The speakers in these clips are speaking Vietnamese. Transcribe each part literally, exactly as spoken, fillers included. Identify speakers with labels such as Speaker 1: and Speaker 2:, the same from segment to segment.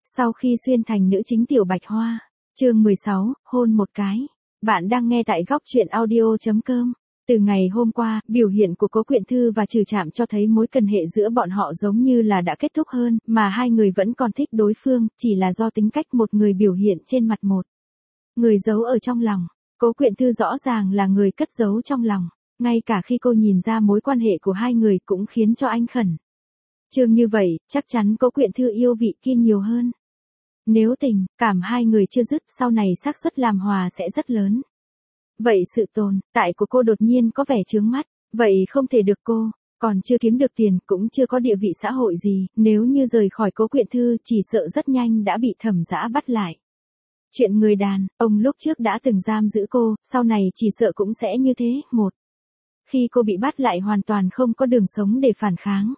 Speaker 1: Sau khi xuyên thành nữ chính Tiểu Bạch Hoa, chương mười sáu, hôn một cái. Bạn đang nghe tại góc truyện audio chấm com. Từ ngày hôm qua, biểu hiện của Cố Quyện Thư và Trừ Trạm cho thấy mối cần hệ giữa bọn họ giống như là đã kết thúc hơn, mà hai người vẫn còn thích đối phương, chỉ là do tính cách một người biểu hiện trên mặt một người giấu ở trong lòng. Cố Quyện Thư rõ ràng là người cất giấu trong lòng, ngay cả khi cô nhìn ra mối quan hệ của hai người cũng khiến cho anh khẩn trương như vậy, chắc chắn Cố Quyện Thư yêu vị kia nhiều hơn. Nếu tình cảm hai người chưa dứt, sau này xác suất làm hòa sẽ rất lớn. Vậy sự tồn tại của cô đột nhiên có vẻ chướng mắt, vậy không thể được, cô còn chưa kiếm được tiền, cũng chưa có địa vị xã hội gì, nếu như rời khỏi Cố Quyện Thư chỉ sợ rất nhanh đã bị Thẩm Dã bắt lại. Chuyện người đàn ông lúc trước đã từng giam giữ cô, sau này chỉ sợ cũng sẽ như thế. Một khi cô bị bắt lại hoàn toàn không có đường sống để phản kháng.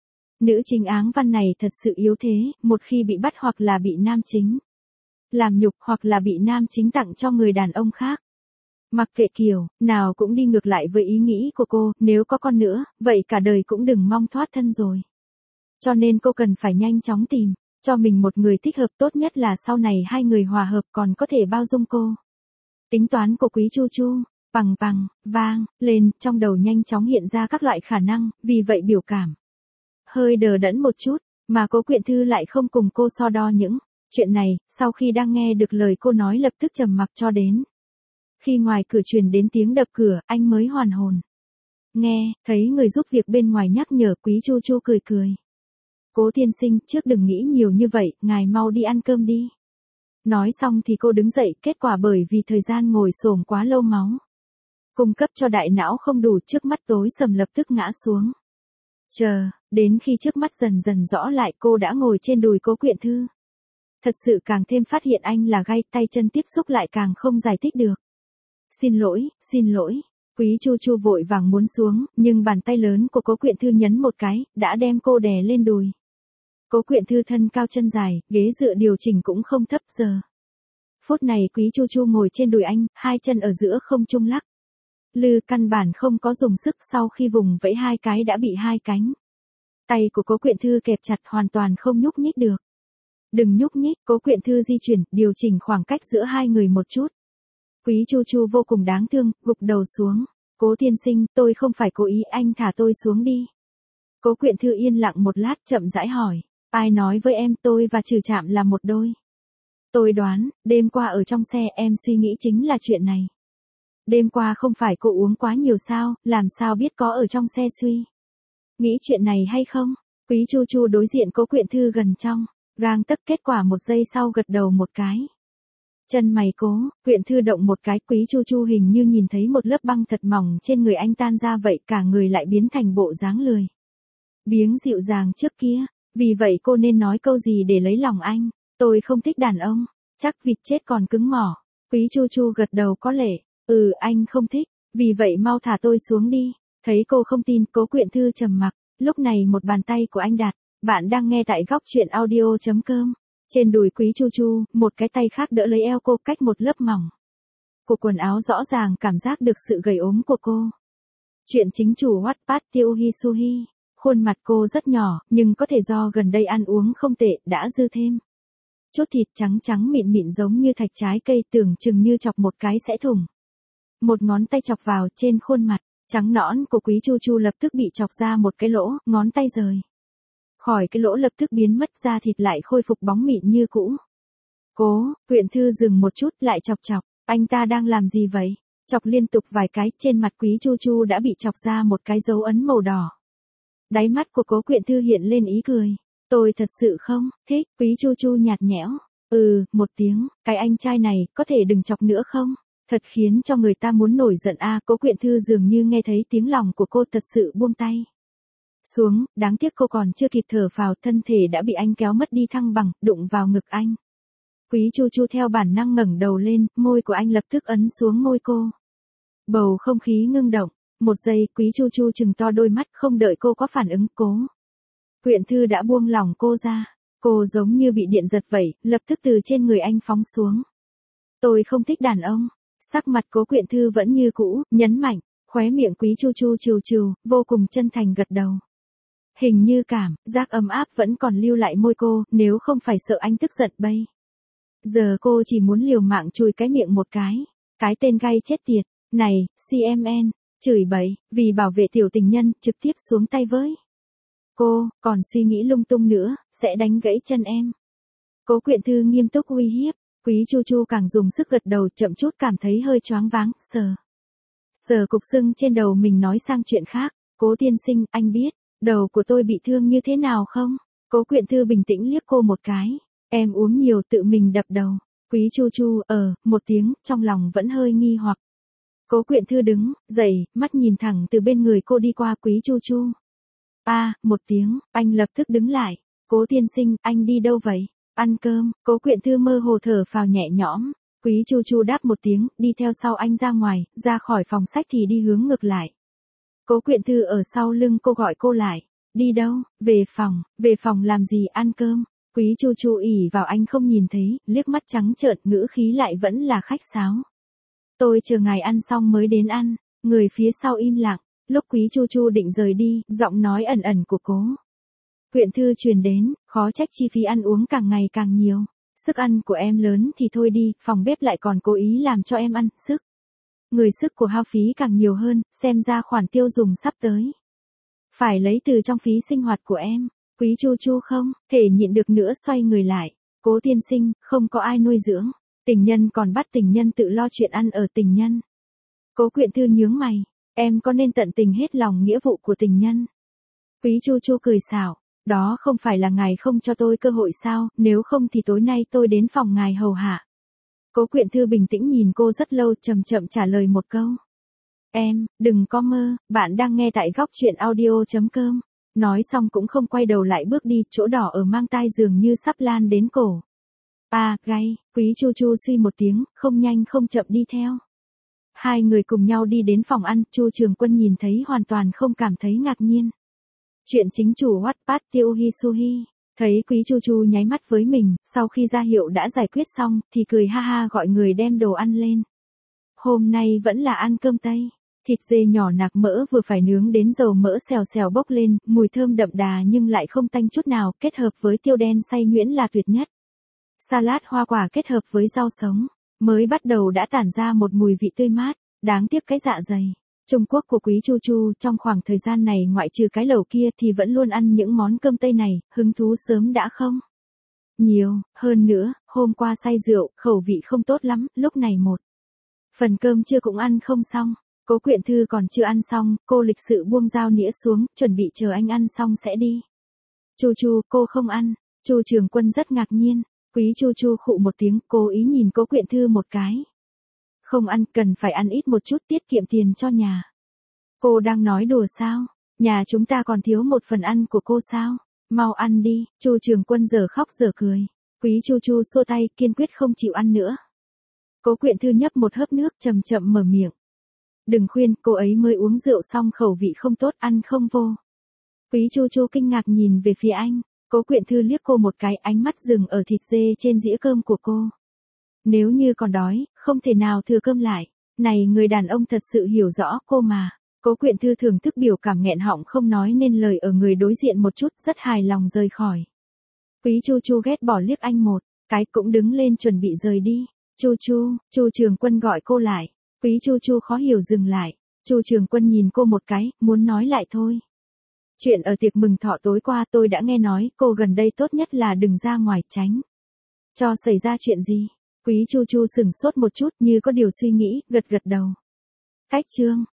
Speaker 1: Nữ chính áng văn này thật sự yếu thế, một khi bị bắt hoặc là bị nam chính làm nhục hoặc là bị nam chính tặng cho người đàn ông khác. Mặc kệ kiểu nào cũng đi ngược lại với ý nghĩ của cô, nếu có con nữa, vậy cả đời cũng đừng mong thoát thân rồi. Cho nên cô cần phải nhanh chóng tìm cho mình một người thích hợp, tốt nhất là sau này hai người hòa hợp còn có thể bao dung cô. Tính toán của Quý Chu Chu, bằng bằng, vang, lên, trong đầu nhanh chóng hiện ra các loại khả năng, vì vậy biểu cảm hơi đờ đẫn một chút, mà Cố Quyện Thư lại không cùng cô so đo những chuyện này, sau khi đang nghe được lời cô nói lập tức trầm mặc cho đến khi ngoài cửa truyền đến tiếng đập cửa, anh mới hoàn hồn. Nghe, thấy người giúp việc bên ngoài nhắc nhở, Quý Chu Chu cười cười. Cố tiên sinh, trước đừng nghĩ nhiều như vậy, ngài mau đi ăn cơm đi. Nói xong thì cô đứng dậy, kết quả bởi vì thời gian ngồi xổm quá lâu máu cung cấp cho đại não không đủ, trước mắt tối sầm lập tức ngã xuống. Chờ, đến khi trước mắt dần dần rõ lại, cô đã ngồi trên đùi Cố Quyện Thư. Thật sự càng thêm phát hiện anh là gay, tay chân tiếp xúc lại càng không giải thích được. Xin lỗi, xin lỗi. Quý Chu Chu vội vàng muốn xuống, nhưng bàn tay lớn của Cố Quyện Thư nhấn một cái, đã đem cô đè lên đùi. Cố Quyện Thư thân cao chân dài, ghế dựa điều chỉnh cũng không thấp. Giờ phút này Quý Chu Chu ngồi trên đùi anh, hai chân ở giữa không trung lắc lư, căn bản không có dùng sức, sau khi vùng vẫy hai cái đã bị hai cánh tay của Cố Quyện Thư kẹp chặt, hoàn toàn không nhúc nhích được. Đừng nhúc nhích. Cố Quyện Thư di chuyển, điều chỉnh khoảng cách giữa hai người một chút. Quý Chu Chu vô cùng đáng thương, gục đầu xuống. Cố tiên sinh, tôi không phải cố ý, anh thả tôi xuống đi. Cố Quyện Thư yên lặng một lát, chậm rãi hỏi. Ai nói với em tôi và Trừ Trạm là một đôi? Tôi đoán, đêm qua ở trong xe em suy nghĩ chính là chuyện này. Đêm qua không phải cô uống quá nhiều sao, làm sao biết có ở trong xe suy nghĩ chuyện này hay không? Quý Chu Chu đối diện Cố Quyện Thư gần trong gang tấc, kết quả một giây sau gật đầu một cái. Chân mày Cố Quyện Thư động một cái, Quý Chu Chu hình như nhìn thấy một lớp băng thật mỏng trên người anh tan ra vậy, cả người lại biến thành bộ dáng lười biếng dịu dàng trước kia. Vì vậy cô nên nói câu gì để lấy lòng anh? Tôi không thích đàn ông, chắc vịt chết còn cứng mỏ. Quý Chu Chu gật đầu có lệ. Ừ, anh không thích, vì vậy mau thả tôi xuống đi. Thấy cô không tin, Cố Quyện Thư trầm mặc. Lúc này một bàn tay của anh đặt. Bạn đang nghe tại góc truyện audio chấm com. Trên đùi Quý Chu Chu, một cái tay khác đỡ lấy eo cô, cách một lớp mỏng của quần áo rõ ràng cảm giác được sự gầy ốm của cô. Chuyện chính chủ Wattpad Tiêu Hi Suhi. Khuôn mặt cô rất nhỏ, nhưng có thể do gần đây ăn uống không tệ, đã dư thêm chút thịt trắng trắng mịn mịn giống như thạch trái cây, tưởng chừng như chọc một cái sẽ thủng. Một ngón tay chọc vào trên khuôn mặt trắng nõn của Quý Chu Chu lập tức bị chọc ra một cái lỗ, ngón tay rời khỏi cái lỗ lập tức biến mất, da thịt lại khôi phục bóng mịn như cũ. Cố Quyện Thư dừng một chút, lại chọc chọc. Anh ta đang làm gì vậy? Chọc liên tục vài cái, trên mặt Quý Chu Chu đã bị chọc ra một cái dấu ấn màu đỏ. Đáy mắt của Cố Quyện Thư hiện lên ý cười. Tôi thật sự không thích. Quý Chu Chu nhạt nhẽo. Ừ, một tiếng. Cái anh trai này, có thể đừng chọc nữa không? Thật khiến cho người ta muốn nổi giận a. À, Cố Quyện Thư dường như nghe thấy tiếng lòng của cô, thật sự buông tay xuống. Đáng tiếc cô còn chưa kịp thở phào, thân thể đã bị anh kéo mất đi thăng bằng, đụng vào ngực anh. Quý Chu Chu theo bản năng ngẩng đầu lên, môi của anh lập tức ấn xuống môi cô. Bầu không khí ngưng động. Một giây, Quý Chu Chu trừng to đôi mắt, không đợi cô có phản ứng, Cố Quyện Thư đã buông lỏng cô ra. Cô giống như bị điện giật vậy, lập tức từ trên người anh phóng xuống. Tôi không thích đàn ông. Sắc mặt Cố Quyện Thư vẫn như cũ, nhấn mạnh, khóe miệng Quý Chu Chu trừ trừ, vô cùng chân thành gật đầu. Hình như cảm giác ấm áp vẫn còn lưu lại môi cô, nếu không phải sợ anh tức giận bây giờ cô chỉ muốn liều mạng chùi cái miệng một cái. Cái tên gay chết tiệt, này, xê em en, chửi bậy, vì bảo vệ tiểu tình nhân, trực tiếp xuống tay với cô, còn suy nghĩ lung tung nữa, sẽ đánh gãy chân em. Cố Quyện Thư nghiêm túc uy hiếp, Quý Chu Chu càng dùng sức gật đầu, chậm chút cảm thấy hơi choáng váng, sờ. Sờ cục sưng trên đầu mình nói sang chuyện khác, Cố tiên sinh, anh biết, đầu của tôi bị thương như thế nào không? Cố Quyện Thư bình tĩnh liếc cô một cái, em uống nhiều tự mình đập đầu. Quý Chu Chu, ờ, một tiếng, trong lòng vẫn hơi nghi hoặc. Cố Quyện Thư đứng, dậy, mắt nhìn thẳng từ bên người cô đi qua Quý Chu Chu. A, à, một tiếng, anh lập tức đứng lại. Cố tiên sinh, anh đi đâu vậy? Ăn cơm. Cố Quyện Thư mơ hồ thở phào nhẹ nhõm. Quý Chu Chu đáp một tiếng, đi theo sau anh ra ngoài, ra khỏi phòng sách thì đi hướng ngược lại. Cố Quyện Thư ở sau lưng cô gọi cô lại. Đi đâu? Về phòng. Về phòng làm gì? Ăn cơm. Quý Chu Chu ỉ vào anh không nhìn thấy, liếc mắt trắng trợn, ngữ khí lại vẫn là khách sáo. Tôi chờ ngài ăn xong mới đến ăn. Người phía sau im lặng. Lúc Quý Chu Chu định rời đi, giọng nói ẩn ẩn của Cố Quyện Thư truyền đến, khó trách chi phí ăn uống càng ngày càng nhiều. Sức ăn của em lớn thì thôi đi, phòng bếp lại còn cố ý làm cho em ăn, sức. Người sức của hao phí càng nhiều hơn, xem ra khoản tiêu dùng sắp tới. Phải lấy từ trong phí sinh hoạt của em. Quý Chu Chu không thể nhịn được nữa xoay người lại. Cố tiên sinh, không có ai nuôi dưỡng. Tình nhân còn bắt tình nhân tự lo chuyện ăn ở tình nhân. Cố Quyện Thư nhướng mày. Em có nên tận tình hết lòng nghĩa vụ của tình nhân? Quý Chu Chu cười xảo. Đó không phải là ngài không cho tôi cơ hội sao, nếu không thì tối nay tôi đến phòng ngài hầu hạ. Cố Quyện Thư bình tĩnh nhìn cô rất lâu, chậm chậm trả lời một câu. Em, đừng có mơ, bạn đang nghe tại góc truyện audio.com. Nói xong cũng không quay đầu lại bước đi, chỗ đỏ ở mang tai dường như sắp lan đến cổ. À, gay, Quý Chu Chu suy một tiếng, không nhanh không chậm đi theo. Hai người cùng nhau đi đến phòng ăn, Chu Trường Quân nhìn thấy hoàn toàn không cảm thấy ngạc nhiên. Chuyện chính chủ Wattpad Tiêu Hisuhi, thấy Quý Chu Chu nháy mắt với mình, sau khi ra hiệu đã giải quyết xong, thì cười ha ha gọi người đem đồ ăn lên. Hôm nay vẫn là ăn cơm Tây, thịt dê nhỏ nạc mỡ vừa phải nướng đến dầu mỡ xèo xèo bốc lên, mùi thơm đậm đà nhưng lại không tanh chút nào, kết hợp với tiêu đen xay nhuyễn là tuyệt nhất. Salad hoa quả kết hợp với rau sống, mới bắt đầu đã tản ra một mùi vị tươi mát, đáng tiếc cái dạ dày Trung Quốc của Quý Chu Chu trong khoảng thời gian này ngoại trừ cái lẩu kia thì vẫn luôn ăn những món cơm Tây này, hứng thú sớm đã không nhiều, hơn nữa, hôm qua say rượu, khẩu vị không tốt lắm, lúc này một phần cơm trưa cũng ăn không xong. Cố Quyện Thư còn chưa ăn xong, cô lịch sự buông dao nĩa xuống, chuẩn bị chờ anh ăn xong sẽ đi. Chu Chu, cô không ăn. Chu Trường Quân rất ngạc nhiên. Quý Chu Chu khụ một tiếng, cố ý nhìn Cố Quyện Thư một cái. Không ăn, cần phải ăn ít một chút tiết kiệm tiền cho nhà. Cô đang nói đùa sao? Nhà chúng ta còn thiếu một phần ăn của cô sao? Mau ăn đi. Chu Trường Quân giờ khóc giờ cười. Quý Chu Chu xua tay, kiên quyết không chịu ăn nữa. Cố Quyện Thư nhấp một hớp nước, chậm chậm mở miệng. Đừng khuyên, cô ấy mới uống rượu xong khẩu vị không tốt, ăn không vô. Quý Chu Chu kinh ngạc nhìn về phía anh. Cố Quyện Thư liếc cô một cái, ánh mắt dừng ở thịt dê trên dĩa cơm của cô. Nếu như còn đói, không thể nào thừa cơm lại. Này, người đàn ông thật sự hiểu rõ cô mà. Cố Quyện Thư thưởng thức biểu cảm nghẹn họng không nói nên lời ở người đối diện một chút, rất hài lòng rời khỏi. Quý Chu Chu ghét bỏ liếc anh một cái, cũng đứng lên chuẩn bị rời đi. Chu Chu, Chu Trường Quân gọi cô lại. Quý Chu Chu khó hiểu dừng lại. Chu Trường Quân nhìn cô một cái, muốn nói lại thôi. Chuyện ở tiệc mừng thọ tối qua tôi đã nghe nói, cô gần đây tốt nhất là đừng ra ngoài, tránh cho xảy ra chuyện gì. Quý Chu Chu sửng sốt một chút như có điều suy nghĩ, gật gật đầu. Cách chương